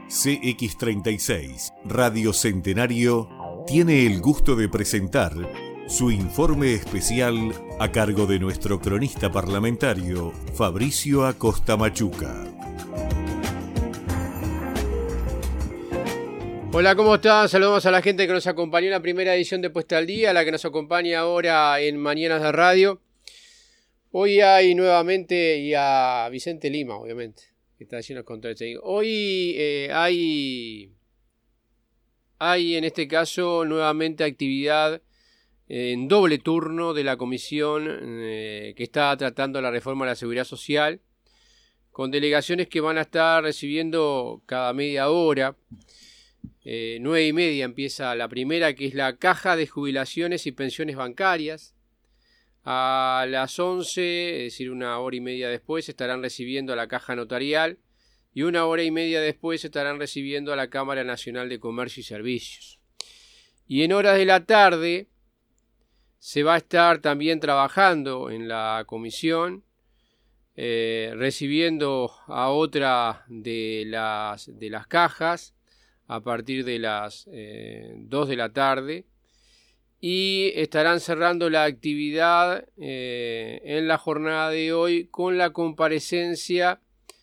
CX36 Radio Centenario tiene el gusto de presentar su informe especial a cargo de nuestro cronista parlamentario Fabricio Acosta Machuca. Hola, ¿cómo están? Saludamos a la gente que nos acompañó en la primera edición de Puesta al Día, la que nos acompaña ahora en Mañanas de Radio. Hoy hay nuevamente, y a Vicente Lima, obviamente, que está haciendo los controles técnicos. Hoy hay en este caso nuevamente actividad en doble turno de la comisión que está tratando la reforma de la seguridad social, con delegaciones que van a estar recibiendo cada media hora. 9:30 empieza la primera, que es la Caja de Jubilaciones y Pensiones Bancarias. A las 11, es decir, 1 hora y media después, estarán recibiendo a la Caja Notarial y 1 hora y media después estarán recibiendo a la Cámara Nacional de Comercio y Servicios. Y en horas de la tarde se va a estar también trabajando en la comisión, recibiendo a otra de las cajas a partir de las 2 de la tarde, y estarán cerrando la actividad en la jornada de hoy con la comparecencia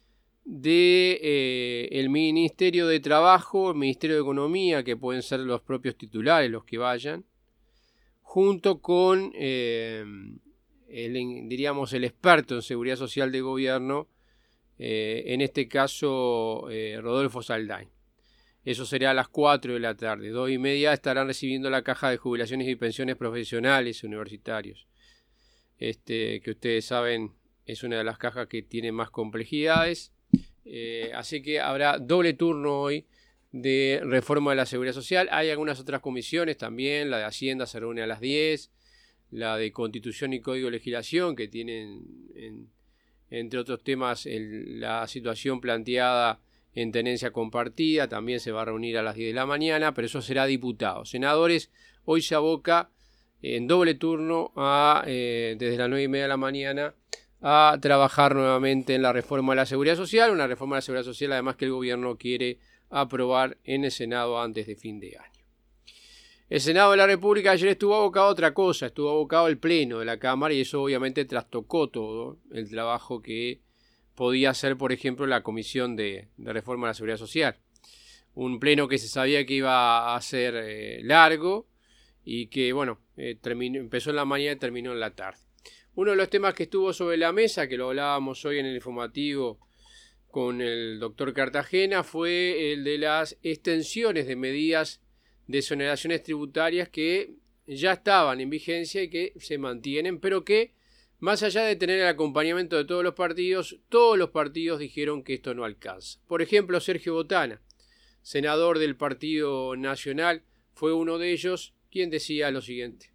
de el Ministerio de Trabajo, el Ministerio de Economía, que pueden ser los propios titulares los que vayan, junto con el experto en seguridad social de gobierno, en este caso Rodolfo Saldain. Eso será a las 4 de la tarde. 2:30 estarán recibiendo la Caja de Jubilaciones y Pensiones Profesionales Universitarios. Que ustedes saben es una de las cajas que tiene más complejidades. Así que habrá doble turno hoy de reforma de la seguridad social. Hay algunas otras comisiones también. La de Hacienda se reúne a las 10. La de Constitución y Código de Legislación, que tienen, entre otros temas, la situación planteada en tenencia compartida, también se va a reunir a las 10 de la mañana, pero eso será diputados. Senadores hoy se aboca en doble turno desde las 9:30 de la mañana a trabajar nuevamente en la reforma de la seguridad social, una reforma de la seguridad social además que el gobierno quiere aprobar en el Senado antes de fin de año. El Senado de la República ayer estuvo abocado a otra cosa, estuvo abocado al pleno de la Cámara, y eso obviamente trastocó todo el trabajo que podía ser, por ejemplo, la Comisión de Reforma de la Seguridad Social. Un pleno que se sabía que iba a ser largo y que, empezó en la mañana y terminó en la tarde. Uno de los temas que estuvo sobre la mesa, que lo hablábamos hoy en el informativo con el doctor Cartagena, fue el de las extensiones de medidas de exoneraciones tributarias que ya estaban en vigencia y que se mantienen, pero que, más allá de tener el acompañamiento de todos los partidos dijeron que esto no alcanza. Por ejemplo, Sergio Botana, senador del Partido Nacional, fue uno de ellos, quien decía lo siguiente.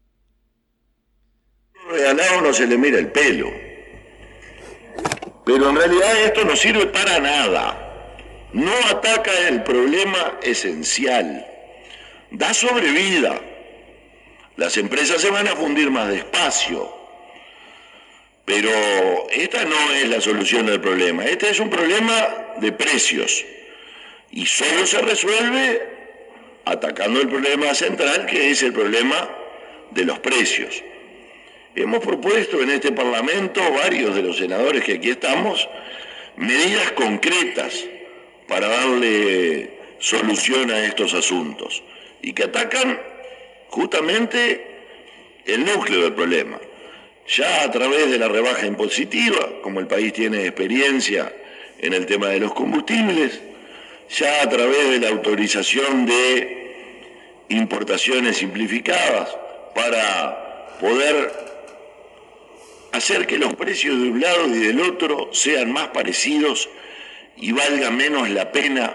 Regalado no se le mira el pelo, pero en realidad esto no sirve para nada. No ataca el problema esencial, da sobrevida. Las empresas se van a fundir más despacio. Pero esta no es la solución del problema. Este es un problema de precios. Y solo se resuelve atacando el problema central, que es el problema de los precios. Hemos propuesto en este Parlamento, varios de los senadores que aquí estamos, medidas concretas para darle solución a estos asuntos y que atacan justamente el núcleo del problema. Ya a través de la rebaja impositiva, como el país tiene experiencia en el tema de los combustibles, ya a través de la autorización de importaciones simplificadas para poder hacer que los precios de un lado y del otro sean más parecidos y valga menos la pena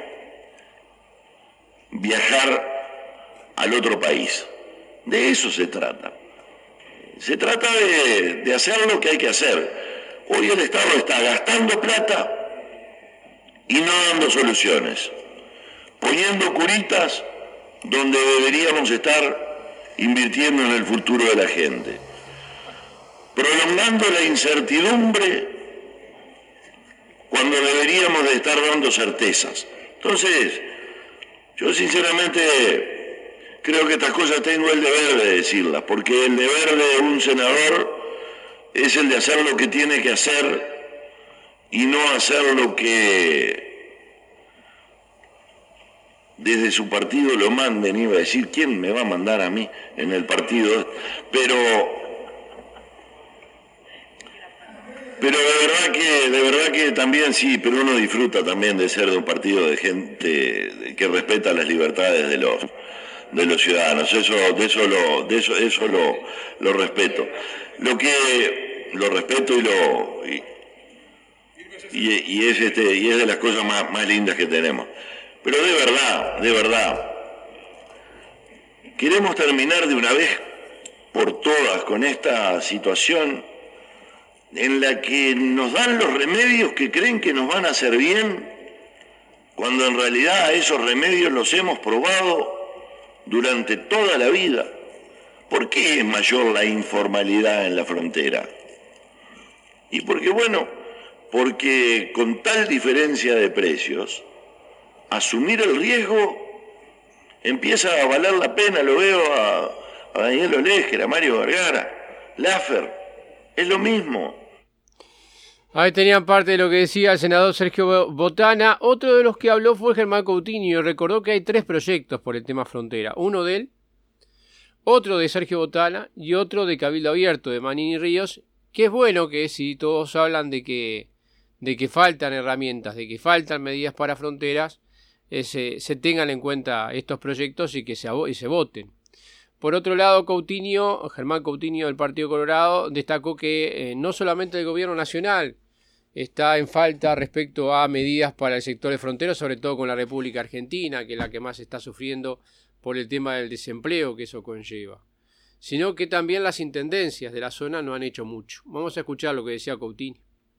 viajar al otro país. De eso se trata. Se trata de hacer lo que hay que hacer. Hoy el Estado está gastando plata y no dando soluciones, poniendo curitas donde deberíamos estar invirtiendo en el futuro de la gente, prolongando la incertidumbre cuando deberíamos de estar dando certezas. Entonces, yo sinceramente creo que estas cosas tengo el deber de decirlas, porque el deber de un senador es el de hacer lo que tiene que hacer y no hacer lo que desde su partido lo manden. Iba a decir, ¿quién me va a mandar a mí en el partido? Pero de verdad que también sí, pero uno disfruta también de ser de un partido de gente que respeta las libertades de los ciudadanos. Eso lo respeto. Lo respeto y es de las cosas más lindas que tenemos. Pero de verdad, queremos terminar de una vez por todas con esta situación en la que nos dan los remedios que creen que nos van a hacer bien, cuando en realidad esos remedios los hemos probado durante toda la vida. ¿Por qué es mayor la informalidad en la frontera? Y porque con tal diferencia de precios, asumir el riesgo empieza a valer la pena. Lo veo a Daniel Olesker, a Mario Vergara, Laffer, es lo mismo. Ahí tenían parte de lo que decía el senador Sergio Botana. Otro de los que habló fue Germán Coutinho y recordó que hay 3 proyectos por el tema frontera. Uno de él, otro de Sergio Botana y otro de Cabildo Abierto de Manini Ríos, que es bueno que si todos hablan de que faltan herramientas, de que faltan medidas para fronteras, se tengan en cuenta estos proyectos y que se voten. Por otro lado, Germán Coutinho del Partido Colorado destacó que no solamente el gobierno nacional está en falta respecto a medidas para el sector de fronteras, sobre todo con la República Argentina, que es la que más está sufriendo por el tema del desempleo que eso conlleva, sino que también las intendencias de la zona no han hecho mucho. Vamos a escuchar lo que decía Coutinho.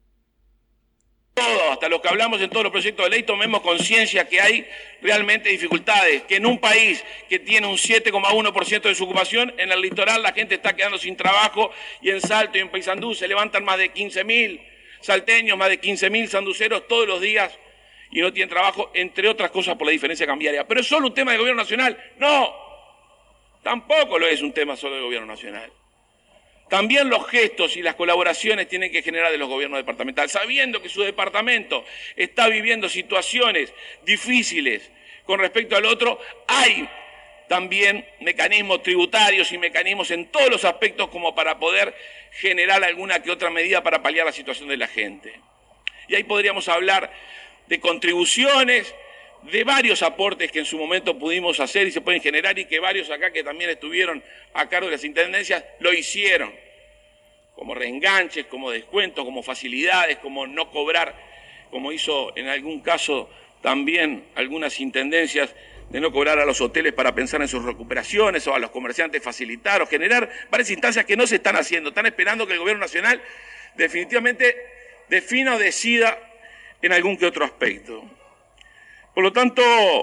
Todos, hasta los que hablamos en todos los proyectos de ley, tomemos conciencia que hay realmente dificultades, que en un país que tiene un 7,1% de desocupación, en el litoral la gente está quedando sin trabajo, y en Salto y en Paysandú se levantan más de 15.000 salteños, más de 15.000 sanduceros todos los días y no tienen trabajo, entre otras cosas por la diferencia cambiaria. ¿Pero es solo un tema del gobierno nacional? No, tampoco lo es un tema solo del gobierno nacional. También los gestos y las colaboraciones tienen que generar de los gobiernos departamentales, sabiendo que su departamento está viviendo situaciones difíciles con respecto al otro. Hay también mecanismos tributarios y mecanismos en todos los aspectos como para poder generar alguna que otra medida para paliar la situación de la gente. Y ahí podríamos hablar de contribuciones, de varios aportes que en su momento pudimos hacer y se pueden generar, y que varios acá que también estuvieron a cargo de las intendencias lo hicieron, como reenganches, como descuentos, como facilidades, como no cobrar, como hizo en algún caso también algunas intendencias, de no cobrar a los hoteles para pensar en sus recuperaciones, o a los comerciantes facilitar o generar varias instancias que no se están haciendo. Están esperando que el gobierno nacional definitivamente defina o decida en algún que otro aspecto. Por lo tanto,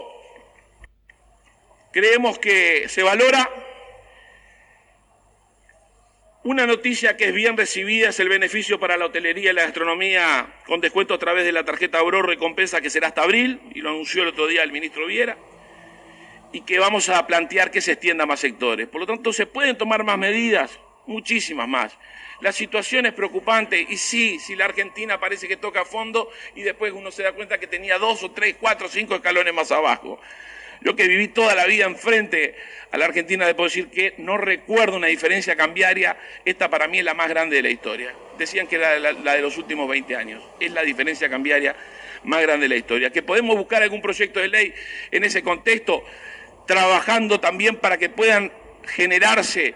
creemos que se valora. Una noticia que es bien recibida es el beneficio para la hotelería y la gastronomía con descuento a través de la tarjeta Oro Recompensa, que será hasta abril, y lo anunció el otro día el ministro Viera, y que vamos a plantear que se extienda a más sectores. Por lo tanto, se pueden tomar más medidas, muchísimas más. La situación es preocupante, y sí, si la Argentina parece que toca a fondo y después uno se da cuenta que tenía 2 o 3, 4, 5 escalones más abajo. Yo que viví toda la vida enfrente a la Argentina, debo decir que no recuerdo una diferencia cambiaria. Esta para mí es la más grande de la historia. Decían que era la de los últimos 20 años. Es la diferencia cambiaria más grande de la historia. Que podemos buscar algún proyecto de ley en ese contexto, trabajando también para que puedan generarse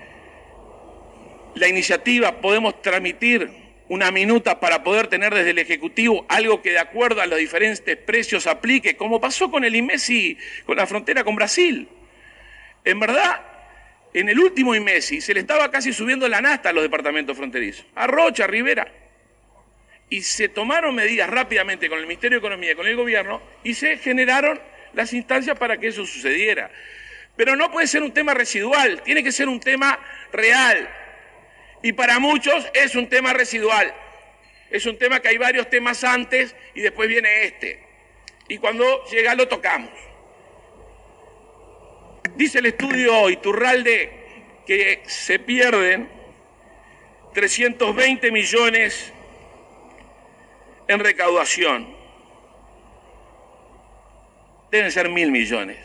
la iniciativa. Podemos transmitir una minuta para poder tener desde el Ejecutivo algo que de acuerdo a los diferentes precios aplique, como pasó con el IMESI, con la frontera con Brasil. En verdad, en el último IMESI se le estaba casi subiendo la nafta a los departamentos fronterizos, a Rocha, a Rivera, y se tomaron medidas rápidamente con el Ministerio de Economía y con el gobierno, y se generaron las instancias para que eso sucediera. Pero no puede ser un tema residual, tiene que ser un tema real. Y para muchos es un tema residual. Es un tema que hay varios temas antes y después viene este. y cuando llega lo tocamos. Dice el estudio Iturralde que se pierden 320 millones en recaudación. Deben ser 1.000 millones.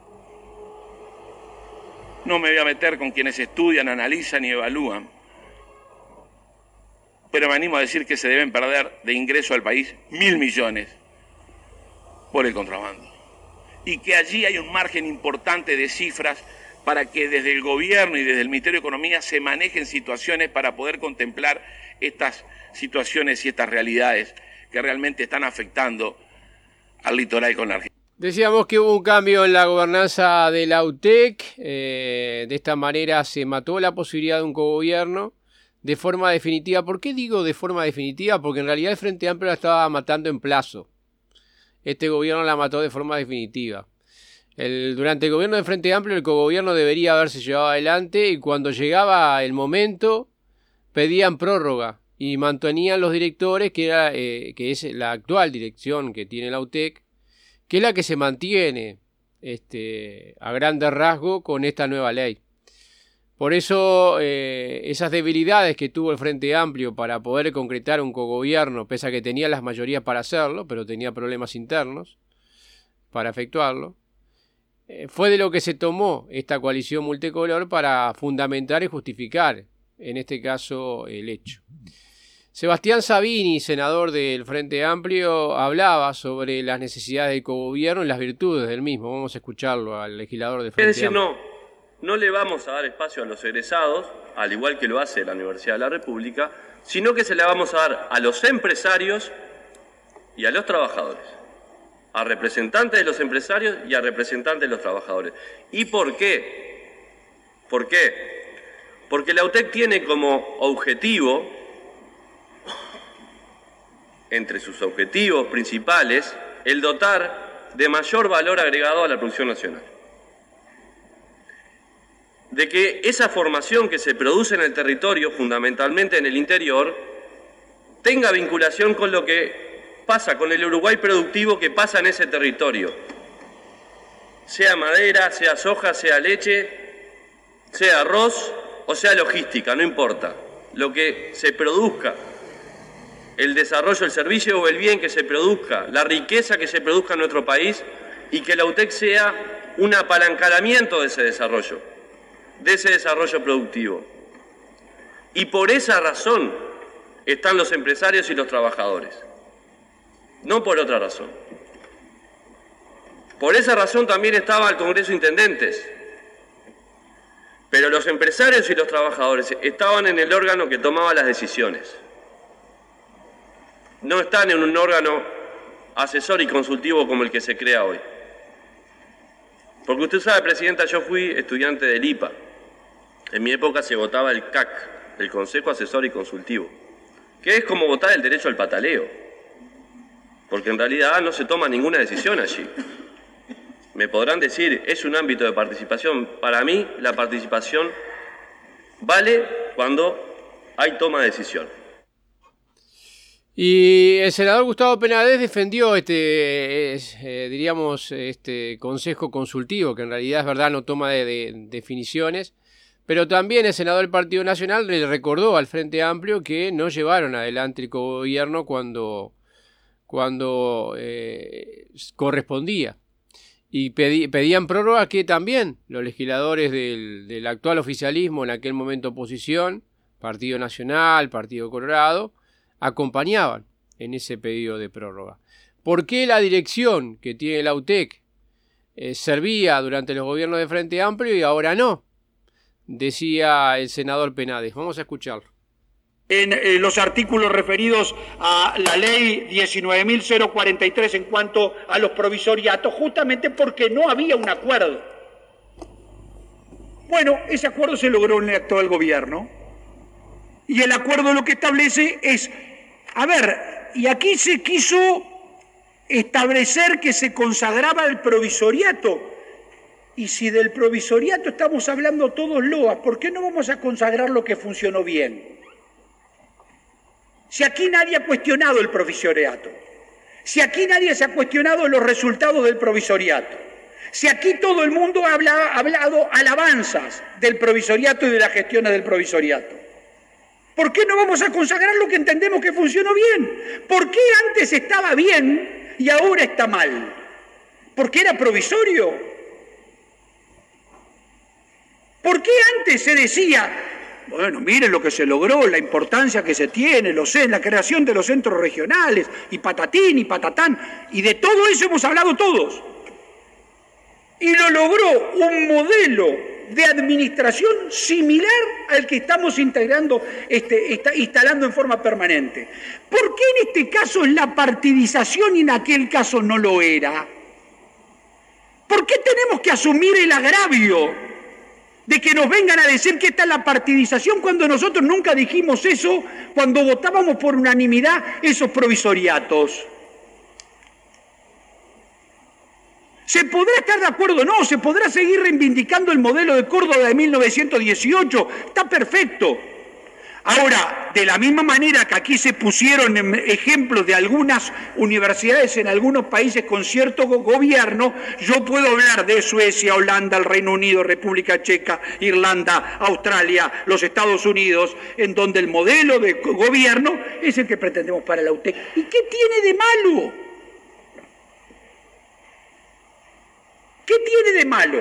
No me voy a meter con quienes estudian, analizan y evalúan, pero me animo a decir que se deben perder de ingreso al país 1.000 millones por el contrabando. Y que allí hay un margen importante de cifras para que desde el gobierno y desde el Ministerio de Economía se manejen situaciones para poder contemplar estas situaciones y estas realidades que realmente están afectando al litoral con la Argentina. Decíamos que hubo un cambio en la gobernanza de la UTEC, de esta manera se mató la posibilidad de un cogobierno de forma definitiva. ¿Por qué digo de forma definitiva? Porque en realidad el Frente Amplio la estaba matando en plazo. Este gobierno la mató de forma definitiva. Durante el gobierno del Frente Amplio el cogobierno debería haberse llevado adelante y cuando llegaba el momento pedían prórroga y mantenían los directores, que es la actual dirección que tiene la UTEC, que es la que se mantiene a grandes rasgos con esta nueva ley. Por eso esas debilidades que tuvo el Frente Amplio para poder concretar un cogobierno, pese a que tenía las mayorías para hacerlo, pero tenía problemas internos para efectuarlo, fue de lo que se tomó esta coalición multicolor para fundamentar y justificar, en este caso, el hecho. Sebastián Sabini, senador del Frente Amplio, hablaba sobre las necesidades del cogobierno y las virtudes del mismo. Vamos a escucharlo al legislador del Frente Amplio. No le vamos a dar espacio a los egresados, al igual que lo hace la Universidad de la República, sino que se la vamos a dar a los empresarios y a los trabajadores. A representantes de los empresarios y a representantes de los trabajadores. ¿Y por qué? ¿Por qué? Porque la UTEC tiene como objetivo, entre sus objetivos principales, el dotar de mayor valor agregado a la producción nacional. De que esa formación que se produce en el territorio, fundamentalmente en el interior, tenga vinculación con lo que pasa, con el Uruguay productivo que pasa en ese territorio. Sea madera, sea soja, sea leche, sea arroz o sea logística, no importa. Lo que se produzca, el desarrollo, el servicio o el bien que se produzca, la riqueza que se produzca en nuestro país y que la UTEC sea un apalancamiento de ese desarrollo productivo. Y por esa razón están los empresarios y los trabajadores, no por otra razón. Por esa razón también estaba el Congreso de Intendentes, pero los empresarios y los trabajadores estaban en el órgano que tomaba las decisiones. No están en un órgano asesor y consultivo como el que se crea hoy. Porque usted sabe, Presidenta, yo fui estudiante del IPA. En mi época se votaba el CAC, el Consejo Asesor y Consultivo, que es como votar el derecho al pataleo, porque en realidad no se toma ninguna decisión allí. Me podrán decir, es un ámbito de participación. Para mí, la participación vale cuando hay toma de decisión. Y el senador Gustavo Penades defendió este consejo consultivo, que en realidad es verdad, no toma de definiciones, pero también el senador del Partido Nacional le recordó al Frente Amplio que no llevaron adelante el cogobierno cuando correspondía. Y pedían prórroga que también los legisladores del actual oficialismo, en aquel momento oposición, Partido Nacional, Partido Colorado, acompañaban en ese pedido de prórroga. ¿Por qué la dirección que tiene la UTEC servía durante los gobiernos de Frente Amplio y ahora no? Decía el senador Penades. Vamos a escucharlo. En los artículos referidos a la ley 19.043 en cuanto a los provisoriatos, justamente porque no había un acuerdo. Bueno, ese acuerdo se logró en el actual gobierno. Y el acuerdo lo que establece es, y aquí se quiso establecer que se consagraba el provisoriato. Y si del provisoriato estamos hablando todos loas, ¿por qué no vamos a consagrar lo que funcionó bien? Si aquí nadie ha cuestionado el provisoriato, Si aquí nadie se ha cuestionado los resultados del provisoriato, si aquí todo el mundo ha hablado alabanzas del provisoriato y de las gestiones del provisoriato, ¿por qué no vamos a consagrar lo que entendemos que funcionó bien? ¿Por qué antes estaba bien y ahora está mal? ¿Porque era provisorio? ¿Por qué antes se decía, bueno, miren lo que se logró, la importancia que se tiene, la creación de los centros regionales, y patatín y patatán, y de todo eso hemos hablado todos? Y lo logró un modelo de administración similar al que estamos instalando en forma permanente. ¿Por qué en este caso es la partidización y en aquel caso no lo era? ¿Por qué tenemos que asumir el agravio de que nos vengan a decir que esta es la partidización cuando nosotros nunca dijimos eso cuando votábamos por unanimidad esos provisoriatos? ¿Se podrá estar de acuerdo o no? ¿Se podrá seguir reivindicando el modelo de Córdoba de 1918? Está perfecto. Ahora, de la misma manera que aquí se pusieron ejemplos de algunas universidades en algunos países con cierto gobierno, yo puedo hablar de Suecia, Holanda, el Reino Unido, República Checa, Irlanda, Australia, los Estados Unidos, en donde el modelo de gobierno es el que pretendemos para la UTEC. ¿Y qué tiene de malo? ¿Qué tiene de malo?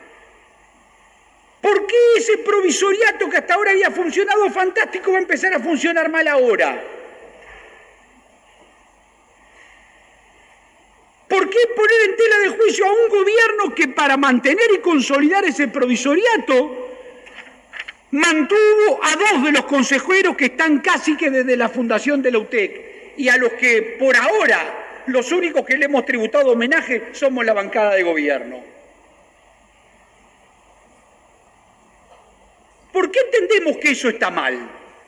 ¿Por qué ese provisoriato que hasta ahora había funcionado fantástico va a empezar a funcionar mal ahora? ¿Por qué poner en tela de juicio a un gobierno que para mantener y consolidar ese provisoriato mantuvo a 2 de los consejeros que están casi que desde la fundación de la UTEC y a los que por ahora los únicos que le hemos tributado homenaje somos la bancada de gobierno? ¿Por qué entendemos que eso está mal?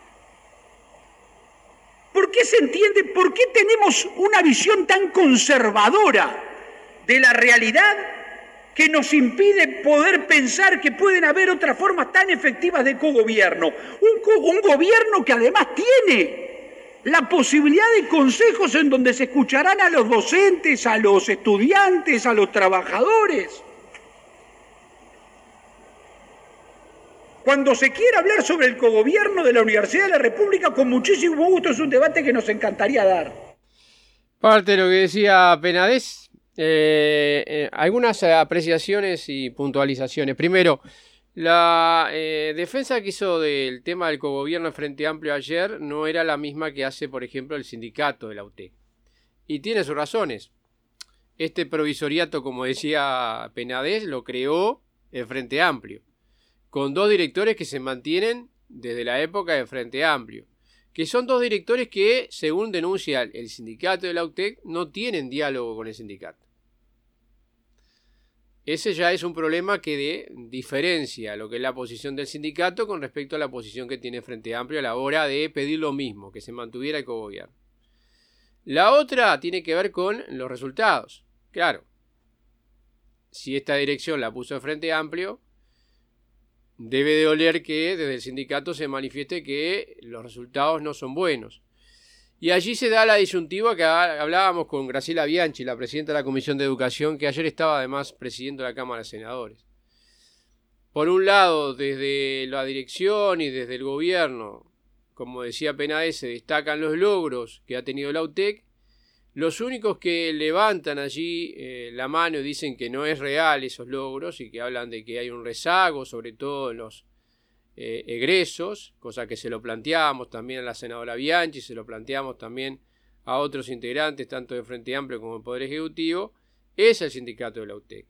¿Por qué se entiende? ¿Por qué tenemos una visión tan conservadora de la realidad que nos impide poder pensar que pueden haber otras formas tan efectivas de cogobierno? Un gobierno que además tiene la posibilidad de consejos en donde se escucharán a los docentes, a los estudiantes, a los trabajadores. Cuando se quiera hablar sobre el cogobierno de la Universidad de la República, con muchísimo gusto, es un debate que nos encantaría dar. Parte de lo que decía Penades, algunas apreciaciones y puntualizaciones. Primero, la defensa que hizo del tema del cogobierno de Frente Amplio ayer no era la misma que hace, por ejemplo, el sindicato de la UTEC. Y tiene sus razones. Este provisoriato, como decía Penades, lo creó el Frente Amplio, con 2 directores que se mantienen desde la época de Frente Amplio, que son 2 directores que, según denuncia el sindicato de la UTEC, no tienen diálogo con el sindicato. Ese ya es un problema que diferencia lo que es la posición del sindicato con respecto a la posición que tiene Frente Amplio a la hora de pedir lo mismo, que se mantuviera el cogobierno. La otra tiene que ver con los resultados. Claro, si esta dirección la puso el Frente Amplio, debe de oler que desde el sindicato se manifieste que los resultados no son buenos. Y allí se da la disyuntiva que hablábamos con Graciela Bianchi, la presidenta de la Comisión de Educación, que ayer estaba además presidiendo la Cámara de Senadores. Por un lado, desde la dirección y desde el gobierno, como decía Penades, se destacan los logros que ha tenido la UTEC. Los únicos que levantan allí la mano y dicen que no es real esos logros y que hablan de que hay un rezago, sobre todo en los egresos, cosa que se lo planteamos también a la senadora Bianchi, se lo planteamos también a otros integrantes, tanto de Frente Amplio como del Poder Ejecutivo, es el sindicato de la UTEC.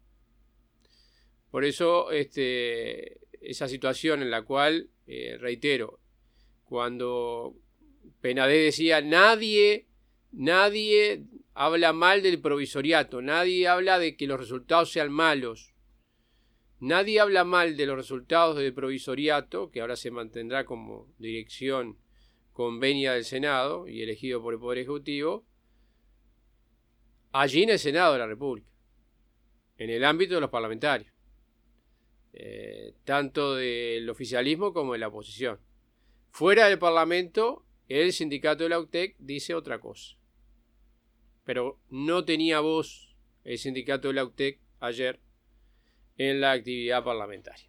Por eso esa situación en la cual, reitero, cuando Penades decía nadie habla mal del provisoriato, nadie habla de que los resultados sean malos, nadie habla mal de los resultados del provisoriato, que ahora se mantendrá como dirección convenia del Senado y elegido por el Poder Ejecutivo, allí en el Senado de la República, en el ámbito de los parlamentarios, tanto del oficialismo como de la oposición. Fuera del Parlamento, el sindicato de la UTEC dice otra cosa. pero no tenía voz el sindicato de la UTEC ayer en la actividad parlamentaria.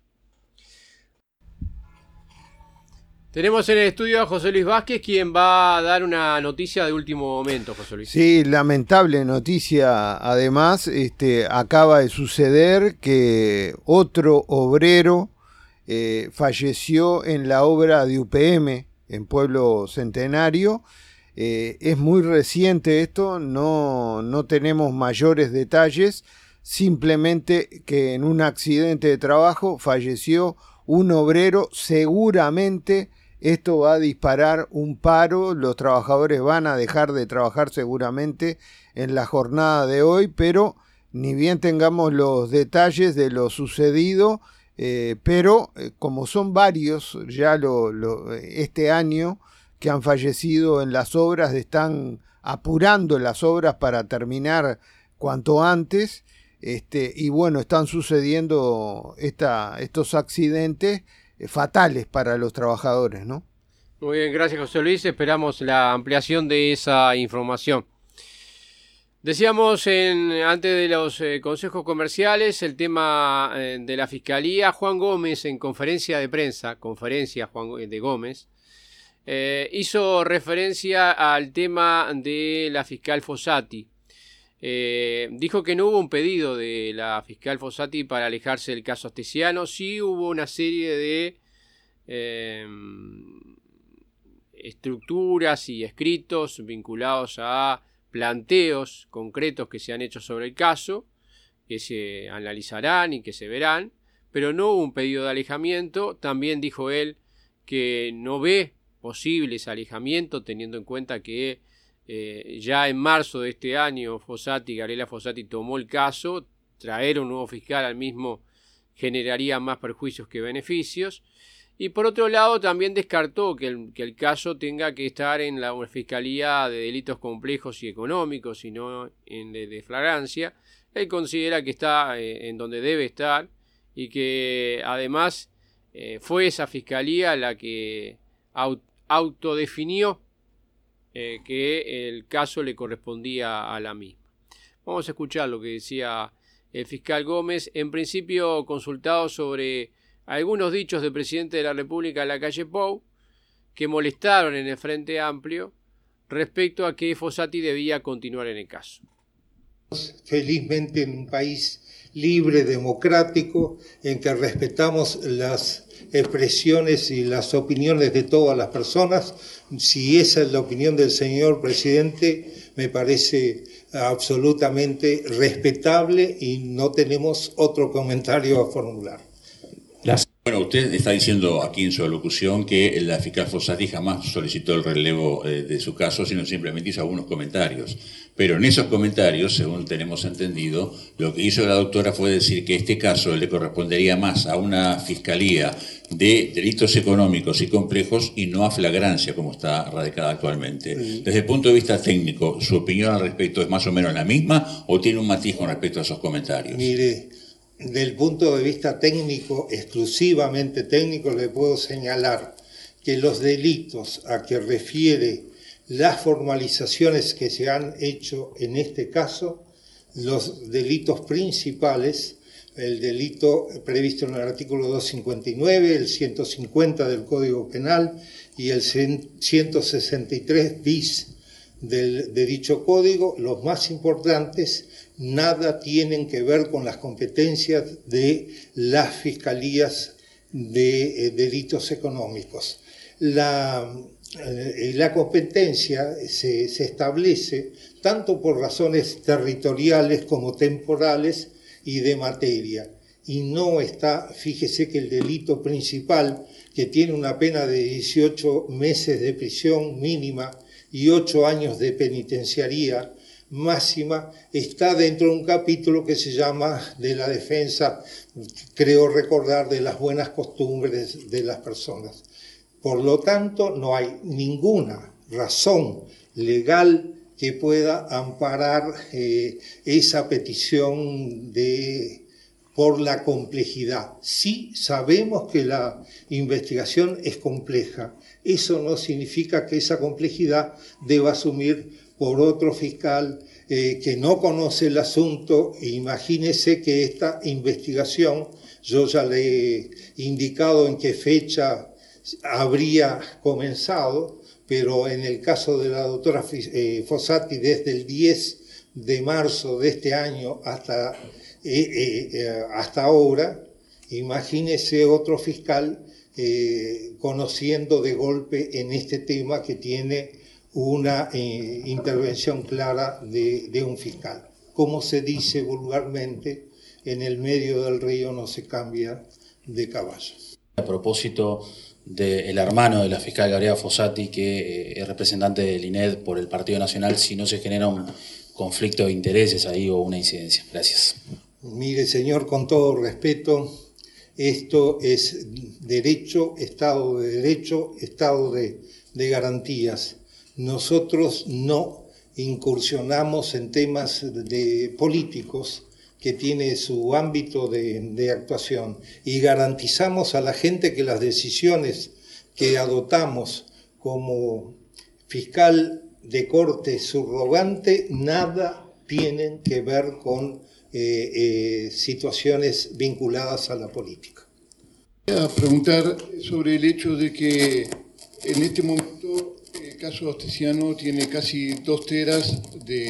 Tenemos en el estudio a José Luis Vázquez, quien va a dar una noticia de último momento, José Luis. Sí, lamentable noticia. Además, acaba de suceder que otro obrero falleció en la obra de UPM en Pueblo Centenario. Es muy reciente esto, no tenemos mayores detalles, simplemente que en un accidente de trabajo falleció un obrero. Seguramente esto va a disparar un paro, los trabajadores van a dejar de trabajar seguramente en la jornada de hoy, pero ni bien tengamos los detalles de lo sucedido, pero como son varios ya este año que han fallecido en las obras, están apurando las obras para terminar cuanto antes, y bueno, están sucediendo estos accidentes fatales para los trabajadores, ¿no? Muy bien, gracias José Luis, esperamos la ampliación de esa información. Decíamos antes de los consejos comerciales el tema de la Fiscalía. Juan Gómez en conferencia de prensa, de Gómez, hizo referencia al tema de la fiscal Fossati. Dijo que no hubo un pedido de la fiscal Fossati para alejarse del caso Astesiano. Sí hubo una serie de estructuras y escritos vinculados a planteos concretos que se han hecho sobre el caso, que se analizarán y que se verán, pero no hubo un pedido de alejamiento. También dijo él que no ve posible ese alejamiento, teniendo en cuenta que ya en marzo de este año Gabriela Fossati tomó el caso. Traer un nuevo fiscal al mismo generaría más perjuicios que beneficios. Y por otro lado también descartó que el caso tenga que estar en la Fiscalía de Delitos Complejos y Económicos y no en de flagrancia. Él considera que está en donde debe estar y que además fue esa Fiscalía la que autodefinió que el caso le correspondía a la misma. Vamos a escuchar lo que decía el fiscal Gómez, en principio consultado sobre algunos dichos del presidente de la República Lacalle Pou que molestaron en el Frente Amplio respecto a que Fossati debía continuar en el caso. Felizmente en un país libre, democrático, en que respetamos las expresiones y las opiniones de todas las personas. Si esa es la opinión del señor presidente, me parece absolutamente respetable y no tenemos otro comentario a formular. Bueno, usted está diciendo aquí en su alocución que la fiscal Fossati jamás solicitó el relevo de su caso, sino simplemente hizo algunos comentarios. Pero en esos comentarios, según tenemos entendido, lo que hizo la doctora fue decir que este caso le correspondería más a una fiscalía de delitos económicos y complejos y no a flagrancia, como está radicada actualmente. Desde el punto de vista técnico, ¿su opinión al respecto es más o menos la misma o tiene un matiz con respecto a esos comentarios? Mire, del punto de vista técnico, exclusivamente técnico, le puedo señalar que los delitos a que refiere las formalizaciones que se han hecho en este caso, los delitos principales, el delito previsto en el artículo 259, el 150 del Código Penal y el 163 bis de dicho código, los más importantes, nada tienen que ver con las competencias de las fiscalías de delitos económicos. La competencia se establece tanto por razones territoriales como temporales y de materia. Y no está, fíjese que el delito principal, que tiene una pena de 18 meses de prisión mínima y 8 años de penitenciaría máxima, está dentro de un capítulo que se llama de la defensa, creo recordar, de las buenas costumbres de las personas. Por lo tanto, no hay ninguna razón legal que pueda amparar esa petición por la complejidad. Sí sabemos que la investigación es compleja. Eso no significa que esa complejidad deba asumir por otro fiscal que no conoce el asunto. Imagínese que esta investigación, yo ya le he indicado en qué fecha habría comenzado, pero en el caso de la doctora Fossati, desde el 10 de marzo de este año hasta ahora, imagínese otro fiscal conociendo de golpe en este tema que tiene una intervención clara de un fiscal. Como se dice vulgarmente, en el medio del río no se cambia de caballo. A propósito del hermano de la fiscal Gabriela Fossati, que es representante del INED por el Partido Nacional, si no se genera un conflicto de intereses ahí o una incidencia. Gracias. Mire, señor, con todo respeto, esto es derecho, Estado de Derecho, Estado de garantías. Nosotros no incursionamos en temas de políticos que tiene su ámbito de actuación, y garantizamos a la gente que las decisiones que adoptamos como fiscal de corte subrogante nada tienen que ver con situaciones vinculadas a la política. Voy a preguntar sobre el hecho de que en este momento el caso Astesiano tiene casi 2 teras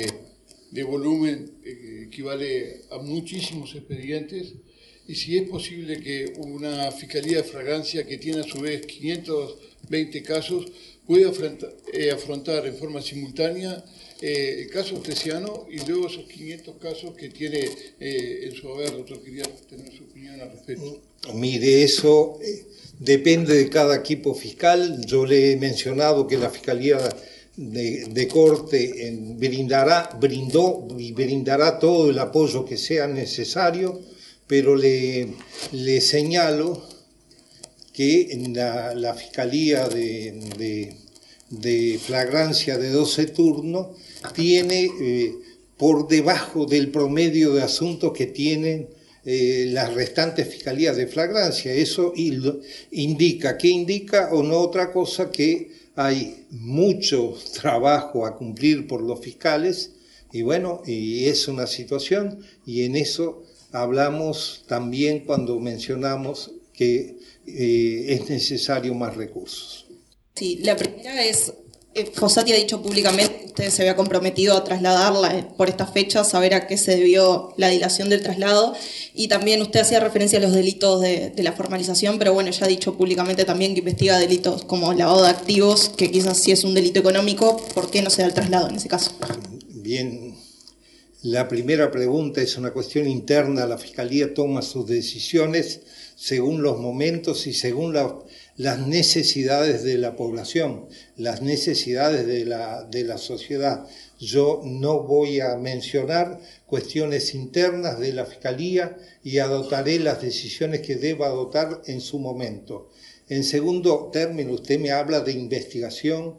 de volumen, equivale a muchísimos expedientes, y si es posible que una Fiscalía de Flagrancia, que tiene a su vez 520 casos, pueda afrontar en forma simultánea el caso Astesiano y luego esos 500 casos que tiene en su haber. Doctor, quería tener su opinión al respecto. Mire, eso depende de cada equipo fiscal. Yo le he mencionado que la Fiscalía de Corte brindó y brindará todo el apoyo que sea necesario, pero le señalo que en la Fiscalía de Flagrancia de 12 turnos tiene por debajo del promedio de asuntos que tienen las restantes fiscalías de flagrancia. Eso indica, ¿qué indica? O no otra cosa que hay mucho trabajo a cumplir por los fiscales, y bueno, y es una situación, y en eso hablamos también cuando mencionamos que es necesario más recursos. Sí, la primera es, Fossati ha dicho públicamente que usted se había comprometido a trasladarla por estas fechas, saber a qué se debió la dilación del traslado, y también usted hacía referencia a los delitos de la formalización, pero bueno, ya ha dicho públicamente también que investiga delitos como lavado de activos, que quizás sí es un delito económico. ¿Por qué no se da el traslado en ese caso? Bien, la primera pregunta es una cuestión interna. La Fiscalía toma sus decisiones según los momentos y según las necesidades de la población, las necesidades de la sociedad. Yo no voy a mencionar cuestiones internas de la Fiscalía y adoptaré las decisiones que deba adoptar en su momento. En segundo término, usted me habla de investigación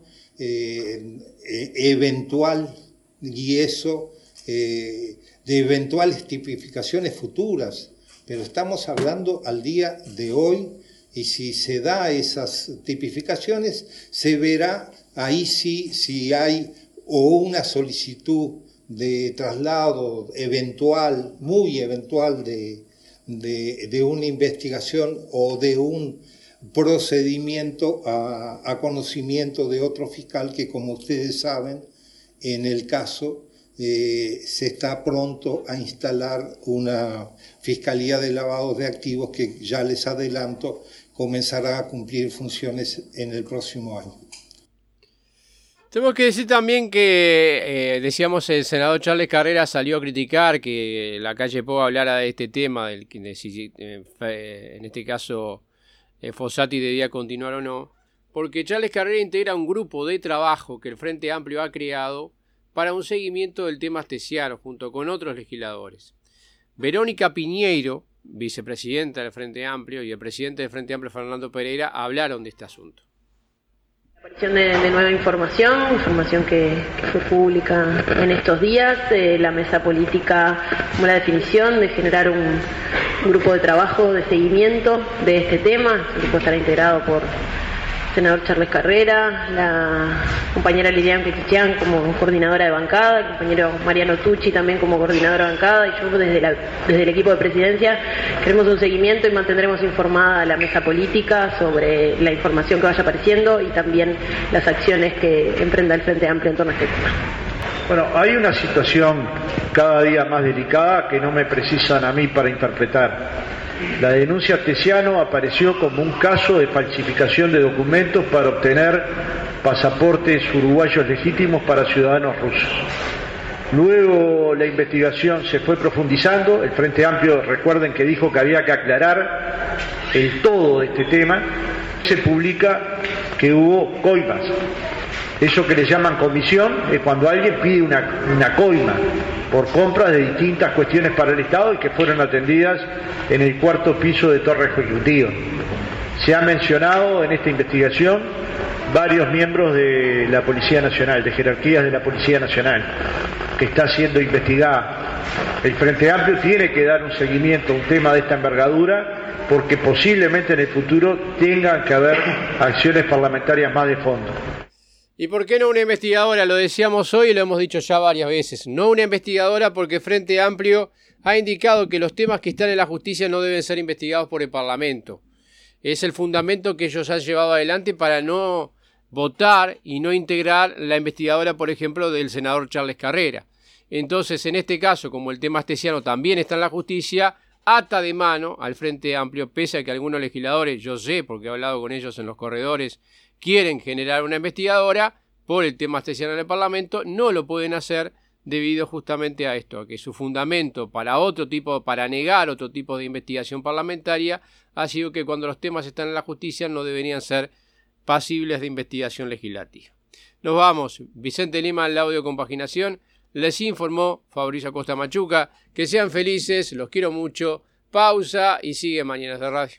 eventual, y eso, de eventuales tipificaciones futuras, pero estamos hablando al día de hoy. Y si se da esas tipificaciones, se verá ahí sí si hay o una solicitud de traslado eventual, muy eventual, de una investigación o de un procedimiento a conocimiento de otro fiscal que, como ustedes saben, en el caso se está pronto a instalar una Fiscalía de Lavados de Activos que, ya les adelanto, comenzará a cumplir funciones en el próximo año. Tenemos que decir también que, decíamos, el senador Charles Carrera salió a criticar que la calle Pou hablara de este tema, en este caso Fossati debía continuar o no, porque Charles Carrera integra un grupo de trabajo que el Frente Amplio ha creado para un seguimiento del tema Astesiano junto con otros legisladores. Verónica Piñeiro, vicepresidenta del Frente Amplio, y el presidente del Frente Amplio, Fernando Pereira, hablaron de este asunto. La aparición de nueva información que fue pública en estos días, la mesa política tomó la definición de generar un grupo de trabajo de seguimiento de este tema. El grupo estará integrado por senador Charles Carrera, la compañera Lilian Petichian como coordinadora de bancada, el compañero Mariano Tucci también como coordinadora de bancada, y yo desde el equipo de presidencia queremos un seguimiento y mantendremos informada a la mesa política sobre la información que vaya apareciendo y también las acciones que emprenda el Frente Amplio en torno a este tema. Bueno, hay una situación cada día más delicada que no me precisan a mí para interpretar. La denuncia Astesiano apareció como un caso de falsificación de documentos para obtener pasaportes uruguayos legítimos para ciudadanos rusos. Luego la investigación se fue profundizando, el Frente Amplio, recuerden que dijo que había que aclarar el todo de este tema, se publica que hubo coimas. Eso que le llaman comisión es cuando alguien pide una coima por compras de distintas cuestiones para el Estado y que fueron atendidas en el 4º piso de Torre Ejecutiva. Se ha mencionado en esta investigación varios miembros de la Policía Nacional, de jerarquías de la Policía Nacional, que está siendo investigada. El Frente Amplio tiene que dar un seguimiento a un tema de esta envergadura porque posiblemente en el futuro tengan que haber acciones parlamentarias más de fondo. ¿Y por qué no una investigadora? Lo decíamos hoy y lo hemos dicho ya varias veces. No una investigadora porque Frente Amplio ha indicado que los temas que están en la justicia no deben ser investigados por el Parlamento. Es el fundamento que ellos han llevado adelante para no votar y no integrar la investigadora, por ejemplo, del senador Charles Carrera. Entonces, en este caso, como el tema Astesiano también está en la justicia, ata de mano al Frente Amplio, pese a que algunos legisladores, yo sé, porque he hablado con ellos en los corredores, quieren generar una investigadora por el tema Astesiano en el Parlamento, no lo pueden hacer debido justamente a esto, a que su fundamento para negar otro tipo de investigación parlamentaria ha sido que cuando los temas están en la justicia no deberían ser pasibles de investigación legislativa. Nos vamos. Vicente Lima en la audio compaginación. Les informó Fabricio Acosta Machuca. Que sean felices, los quiero mucho. Pausa y sigue Mañanas de Radio.